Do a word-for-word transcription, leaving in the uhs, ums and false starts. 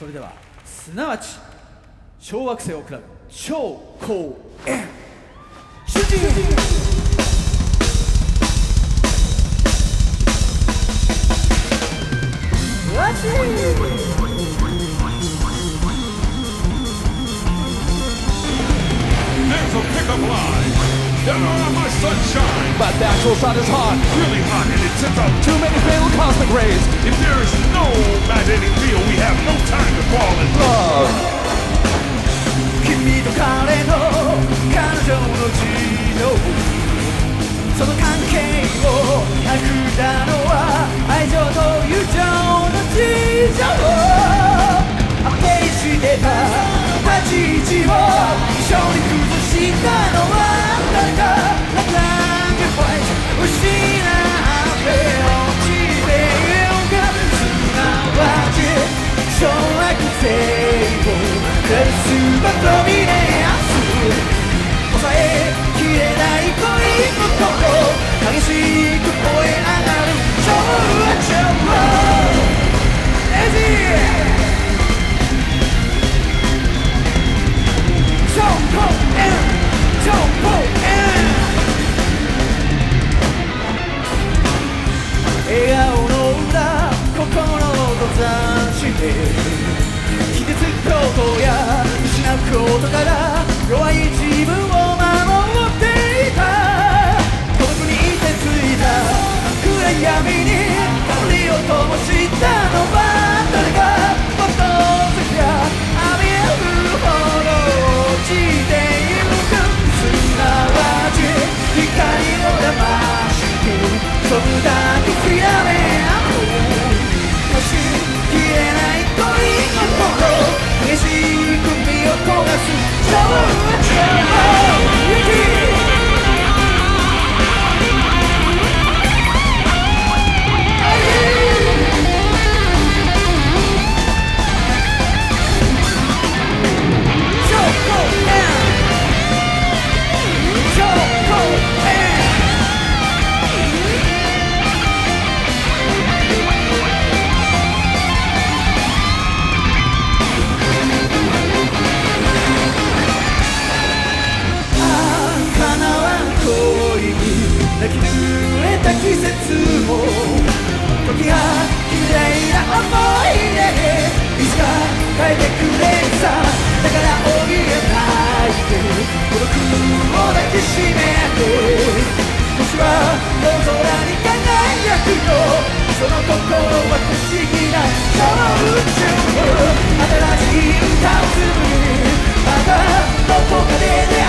それではすなわち小惑星を喰らう超高円主人わし There's a pickup line. Get on my sunshine. But the actual sun is hot. Really hot, and it sends out Too many fatal cosmic rays. If there is no magnetic field, we have no time to fall in love. Love. 君と彼の彼女の事情その関係を育んだのは愛情と友情の事情安定してた立ち位置を一緒に崩したのは誰かラブランドファイト失って落ちてゆくすなわち小惑星を照らすバトミネアス抑えきれない恋心激しく燃え上がる超超エジ超高円超高円笑顔の裏心を閉ざして傷つくことや失うことから弱い自分を守っていた孤独にいてついた暗闇に光を灯したのは誰かもっと先や浴びるほど落ちてゆくすなわち光を騙して飛ぶだけフィラメント消しきれない恋心激しく身を焦がす超超雪泣き濡れた季節も時が綺麗な思い出いつか変えてくれるさだから怯えないで孤独を抱きしめて星は大空に輝くよその心は不思議な超宇宙新しい歌を紡ぎまたどこかで出会